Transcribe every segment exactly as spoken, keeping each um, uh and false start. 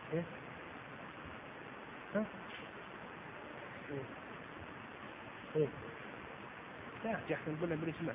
إيه؟ ها؟ إيه؟ لا جحنا نقول له بالاسماء.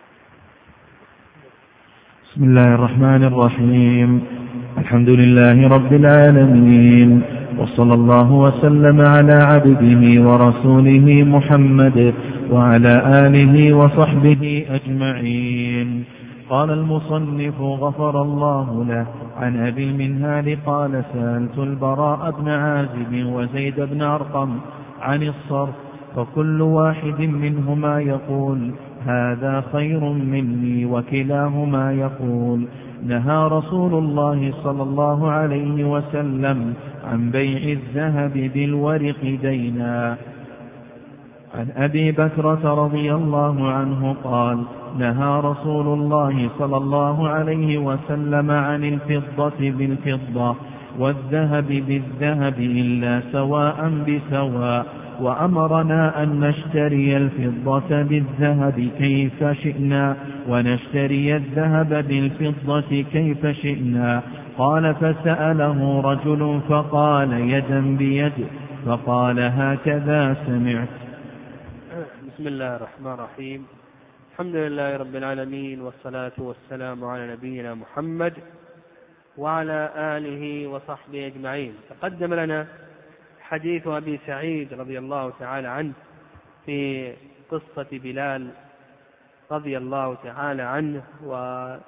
بسم الله الرحمن الرحيم. الحمد لله رب العالمين، وصلى الله وسلم على عبده ورسوله محمد وعلى آله وصحبه أجمعين. قال المصنف غفر الله له عن أبي المنهال قال سألت البراء بن عازب وزيد بن أرقم عن الصرف، فكل واحد منهما يقول هذا خير مني، وكلاهما يقول نهى رسول الله صلى الله عليه وسلم عن بيع الذهب بالورق دينا. عن أبي بكرة رضي الله عنه قال نهى رسول الله صلى الله عليه وسلم عن الفضة بالفضة والذهب بالذهب إلا سواء بسواء، وأمرنا أن نشتري الفضة بالذهب كيف شئنا ونشتري الذهب بالفضة كيف شئنا. قال فسأله رجل فقال يدا بيد، فقال هكذا سمعت. بسم الله الرحمن الرحيم. الحمد لله رب العالمين، والصلاة والسلام على نبينا محمد وعلى آله وصحبه أجمعين. تقدم لنا حديث أبي سعيد رضي الله تعالى عنه في قصة بلال رضي الله تعالى عنه وما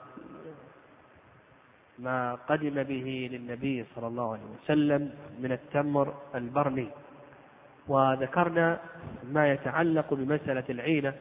قدم به للنبي صلى الله عليه وسلم من التمر البرني، وذكرنا ما يتعلق بمسألة العينة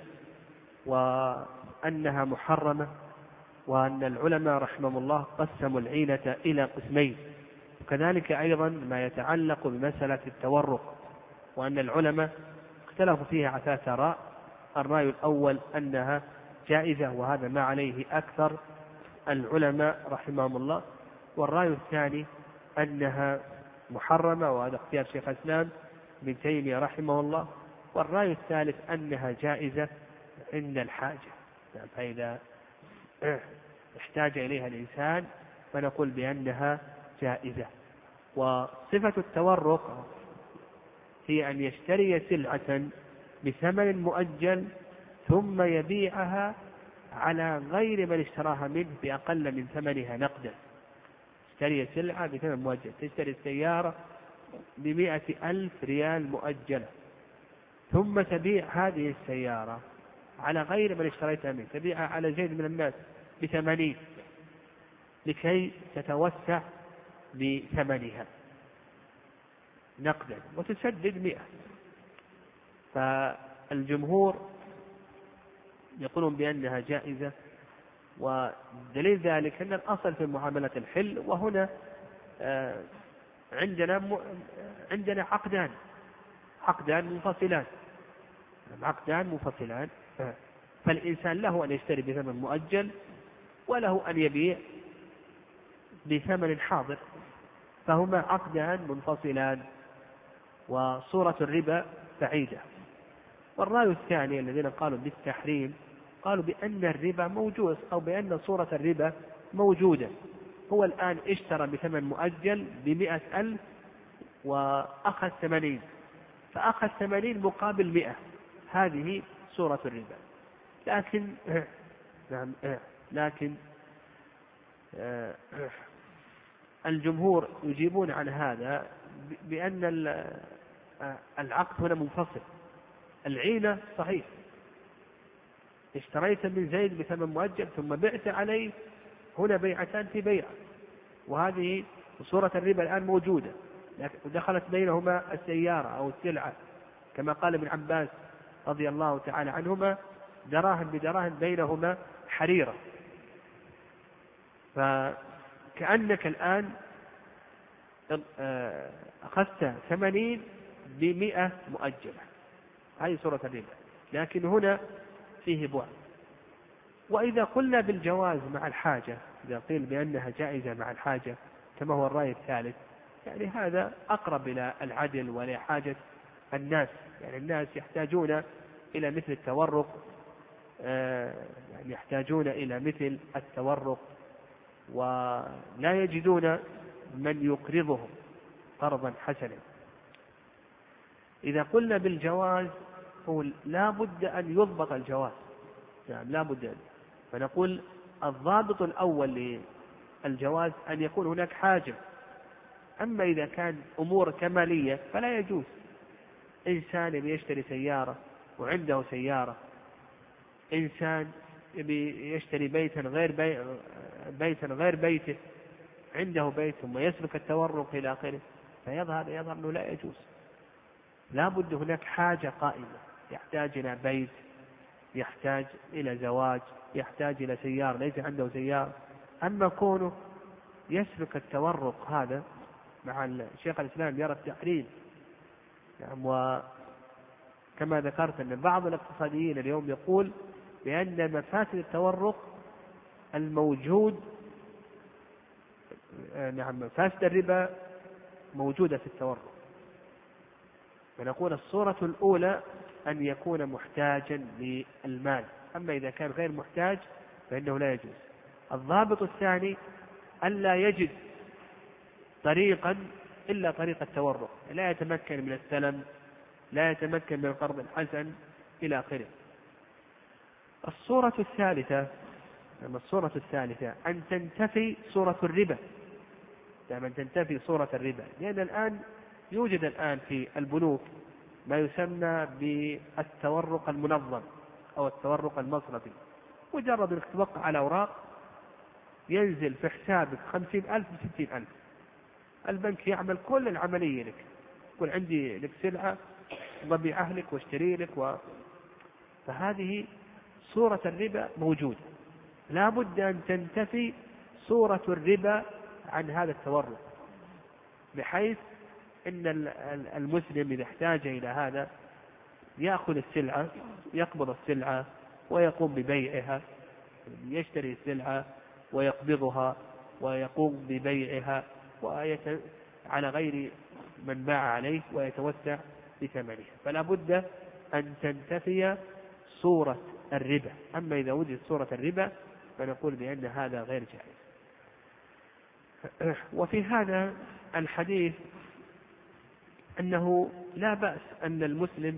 وأنها محرمة، وأن العلماء رحمهم الله قسموا العينة إلى قسمين، وكذلك أيضا ما يتعلق بمسألة التورق، وأن العلماء اختلفوا فيها على ثلاث آراء. الرأي الأول أنها جائزة، وهذا ما عليه أكثر العلماء رحمهم الله، والرأي الثاني أنها محرمة، وهذا اختيار شيخ الإسلام ابن تيمية رحمه الله، والرأي الثالث أنها جائزة عند الحاجة، فإذا احتاج إليها الإنسان فنقول بأنها جائزة. وصفة التورق هي أن يشتري سلعة بثمن مؤجل ثم يبيعها على غير من اشتراها منه بأقل من ثمنها نقدا. اشتري سلعة بثمن مؤجل، تشتري السيارة بمئة ألف ريال مؤجلة، ثم تبيع هذه السيارة على غير من اشتريتها منه، تبيعها على زيد من الناس بثمانين لكي تتوسع بثمنها نقدا وتسدد مئة. فالجمهور يقولون بأنها جائزة، ودليل ذلك أن الأصل في معاملة الحل، وهنا عندنا عندنا عقدان عقدان منفصلان عقدان منفصلان فالإنسان له أن يشتري بثمن مؤجل وله أن يبيع بثمن حاضر، فهما عقدان منفصلان، وصورة الربا بعيدة. والرأي الثاني الذين قالوا بالتحريم قالوا بأن الربا موجود، أو بأن صورة الربا موجودة. هو الآن اشترى بثمن مؤجل بمئة ألف وأخذ ثمانين، فأخذ ثمانين مقابل مئة، هذه صورة الربا. لكن نعم لكن الجمهور يجيبون عن هذا بأن العقد هنا منفصل. العينة صحيح، اشتريت من زيد بثمن مؤجل ثم بعت عليه، هنا بيعتان في بيع، وهذه صورة الربا الآن موجودة، ودخلت بينهما السيارة أو السلعة، كما قال ابن عباس رضي الله تعالى عنهما دراهم بدراهم بينهما حريرة. فكأنك الآن أخذت ثمانين بمئة مؤجلة، هذه صورة الربا، لكن هنا فيه بعد. وإذا قلنا بالجواز مع الحاجة، إذا قيل بأنها جائزة مع الحاجة كما هو الرأي الثالث، يعني هذا أقرب إلى العدل وإلى حاجة الناس. يعني الناس يحتاجون إلى مثل التورق، يعني يحتاجون إلى مثل التورق ولا يجدون من يقرضهم، قرضا حسنا. إذا قلنا بالجواز نقول لا بد أن يضبط الجواز، يعني لا بد أن فنقول الضابط الأول للجواز أن يكون هناك حاجة. أما إذا كان أمور كمالية فلا يجوز. إنسان يشتري سيارة وعنده سيارة، إنسان يشتري بيتا غير بي... بيتا غير بيته، عنده بيت ثم يسلك التورق إلى آخره، فيظهر يظهر أنه لا يجوز. لا بد هناك حاجة قائمة، يحتاج إلى بيت، يحتاج إلى زواج، يحتاج إلى سيارة، ليس عنده سيارة. أما كونه يسلك التورق هذا مع الشيخ الإسلام يرى التحريم. يعني وكما ذكرت أن بعض الاقتصاديين اليوم يقول بأن مفاسد التورق الموجود، نعم مفاسد الربا موجودة في التورق. فنقول الصورة الأولى أن يكون محتاجا للمال، أما إذا كان غير محتاج فإنه لا يجوز. الضابط الثاني ألا يجد طريقا إلا طريق التورق، لا يتمكن من السلم، لا يتمكن من القرض الحسن إلى آخره. الصورة الثالثة الصورة الثالثة أن تنتفي صورة الربا، يعني أن تنتفي صورة الربا، لأن الآن يوجد الآن في البنوك ما يسمى بالتورق المنظم أو التورق المصرفي. مجرد أنك توقع على أوراق ينزل في حسابك خمسين ألف وستين ألف، البنك يعمل كل العملية لك، يقول عندي لك سلعة ضبيعة لك واشتري لك و... فهذه صورة الربا موجودة. لا بد أن تنتفي صورة الربا عن هذا التورق، بحيث إن المسلم إذا احتاج إلى هذا يأخذ السلعة، يقبض السلعة ويقوم ببيعها، يشتري السلعة ويقبضها ويقوم ببيعها ويت... على غير من باع عليه ويتوسع بثمنها. فلا بد أن تنتفي صورة الربا. أما إذا وجد صورة الربا فنقول بأن هذا غير جائز. وفي هذا الحديث أنه لا بأس أن المسلم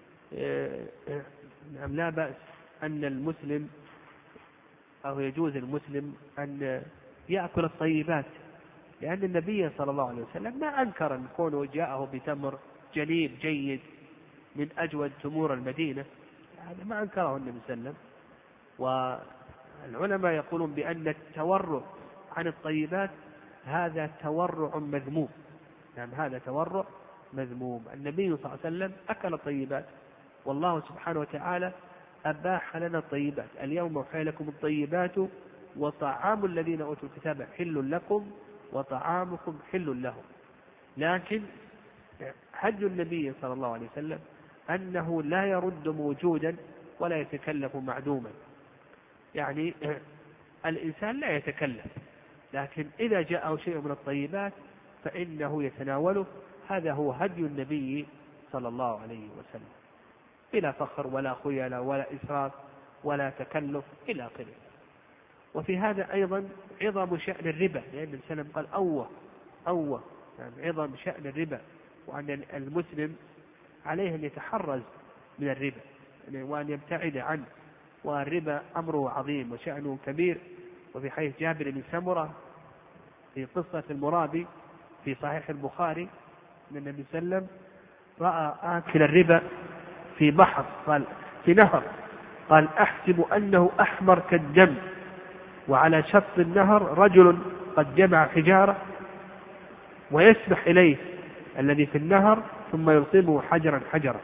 نعم لا بأس أن المسلم أو يجوز المسلم أن يأكل الطيبات، لأن النبي صلى الله عليه وسلم ما أنكر أن كونه جاءه بتمر جليب جيد من أجود تمور المدينة، هذا ما أنكره النبي صلى الله عليه وسلم. والعلماء يقولون بأن التورع عن الطيبات هذا تورع مذموم، يعني هذا تورع مذموم. النبي صلى الله عليه وسلم أكل الطيبات، والله سبحانه وتعالى أباح لنا الطيبات. اليوم أحل لكم الطيبات وطعام الذين أوتوا الكتاب حل لكم وطعامكم حل لهم. لكن حج النبي صلى الله عليه وسلم أنه لا يرد موجودا ولا يتكلف معدوما، يعني الإنسان لا يتكلف، لكن إذا جاءه شيء من الطيبات فإنه يتناوله. هذا هو هدي النبي صلى الله عليه وسلم، بلا فخر ولا خيلاء ولا إسراف ولا تكلف إلى آخره. وفي هذا أيضا عظم شأن الربا، لأن السلام قال أوه أوه يعني عظم شأن الربا، وأن المسلم عليه أن يتحرز من الربا وأن يبتعد عنه، والربا أمره عظيم وشأنه كبير. وفي حديث جابر بن سمرة في قصة المرابي في صحيح البخاري أن النبي صلى الله عليه وسلم رأى آكل الربا في بحر، قال في نهر، قال أحسب أنه أحمر كالدم، وعلى شط النهر رجل قد جمع حجارة ويسبح إليه الذي في النهر ثم يلقمه حجرا حجرا.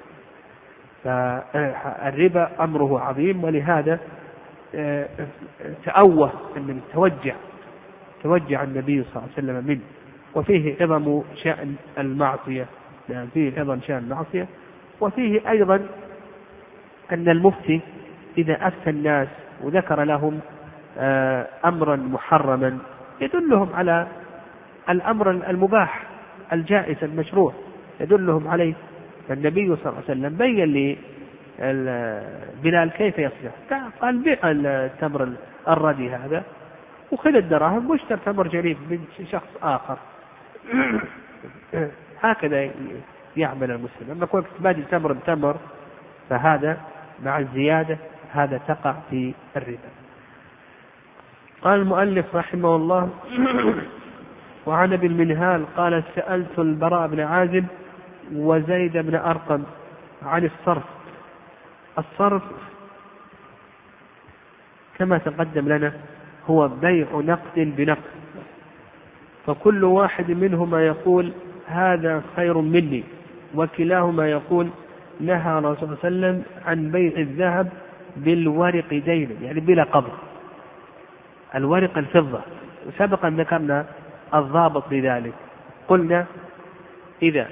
فالربا أمره عظيم، ولهذا تأوه أن توجع توجع النبي صلى الله عليه وسلم منه. وفيه عظم شأن المعصية، يعني فيه عظم شأن المعصية. وفيه أيضا أن المفتي إذا أفتى الناس وذكر لهم أمرا محرما يدلهم على الأمر المباح الجائز المشروع، يدلهم عليه. فالنبي صلى الله عليه وسلم بين لي بلال كيف يصنع، قال بيع التمر الردي هذا وخذ الدراهم واشتري تمر جريب من شخص آخر. هكذا يعمل المسلم. أما كونك تبادل تمر بتمر فهذا مع الزيادة هذا تقع في الربا. قال المؤلف رحمه الله: وعن ابي المنهال قال: سألت البراء بن عازب وزيد بن أرقم عن الصرف. الصرف كما تقدم لنا هو بيع نقد بنقد، فكل واحد منهما يقول هذا خير مني، وكلاهما يقول نهى الرسول صلى الله عليه وسلم عن بيع الذهب بالورق دينا، يعني بلا قبض، الورق الفضة. وسبقا ذكرنا الضابط لذلك، قلنا إذا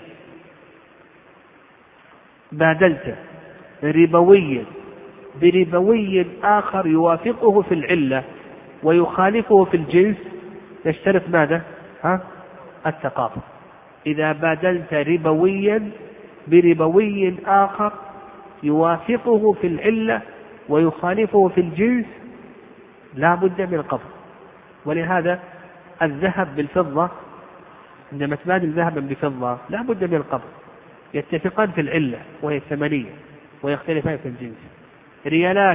بادلت ربويا بربوي آخر يوافقه في العلة ويخالفه في الجنس نشترط ماذا؟ ها؟ التقابض. إذا بادلت ربويا بربوي آخر يوافقه في العلة ويخالفه في الجنس لا بد من القبض. ولهذا الذهب بالفضة عندما تبادل ذهبا بفضة لا بد من القبض، يتفقان في العلة وهي الثمنية ويختلفان في الجنس. ريالات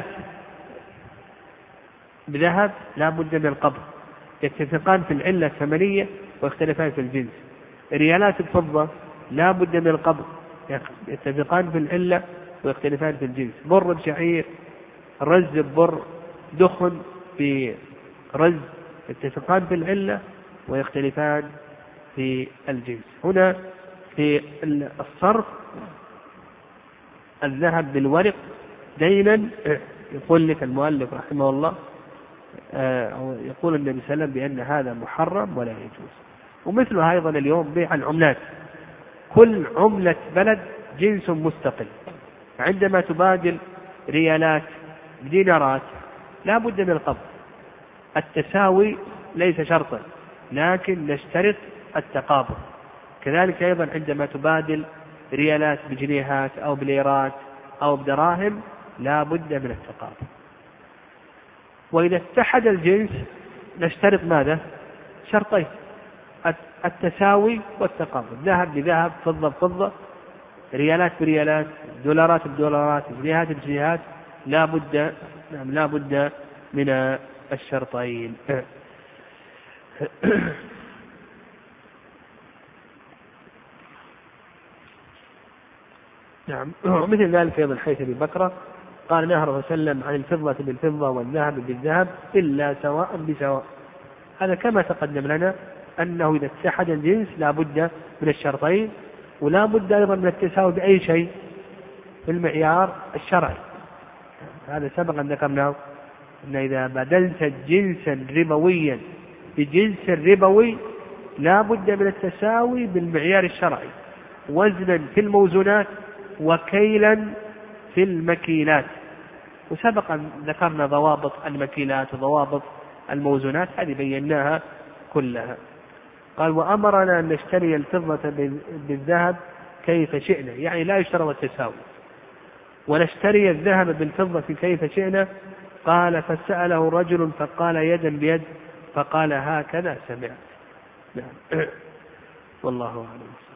بذهب لا بد من القبض، يتفقان في العلة الثمنية ويختلفان في الجنس. ريالات الفضة لا بد من القبض، يتفقان في العلة ويختلفان في الجنس. بر بشعير، رز ببر، دخن برز، يتفقان في العلة ويختلفان في الجنس. هنا في الصرف الذهب بالورق دينا يقول لك المؤلف رحمه الله يقول النبي صلى الله عليه وسلم بأن هذا محرم ولا يجوز. ومثله أيضا اليوم بيع العملات، كل عملة بلد جنس مستقل، عندما تبادل ريالات بدينارات لا بد من القبض. التساوي ليس شرطا لكن نشترط التقابض. كذلك أيضا عندما تبادل ريالات بجنيهات أو بليرات أو بدراهم لا بد من التقابض. وإذا اتحد الجنس نشترط ماذا؟ شرطين: التساوي والتقابض، ذهب بذهب، فضة بفضة، ريالات بريالات، دولارات بدولارات، جنيهات بجنيهات، لا بد نعم لا بد من الشرطين. نعم. مثل ذلك أيضا حيث أبي بكر قال نهى الرسول صلى الله عليه وسلم عن الفضة بالفضة والذهب بالذهب إلا سواء بسواء. هذا كما تقدم لنا أنه إذا اتحد الجنس لا بد من الشرطين، ولا بد أيضا من التساوي بأي شيء في المعيار الشرعي. هذا سبقا ذكرناه أن إذا بدلت جنسا ربويا بجنس ربوي لا بد من التساوي بالمعيار الشرعي، وزنا في الموزونات وكيلا في المكيلات. وسبقا ذكرنا ضوابط المكيلات وضوابط الموزونات، هذه بيناها كلها. قال: وأمرنا أن نشتري الفضة بالذهب كيف شئنا، يعني لا يشترط التساوي، ونشتري الذهب بالفضة كيف شئنا. قال: فسأله رجل فقال يدا بيد، فقال هكذا سمعت. نعم. والله أعلم.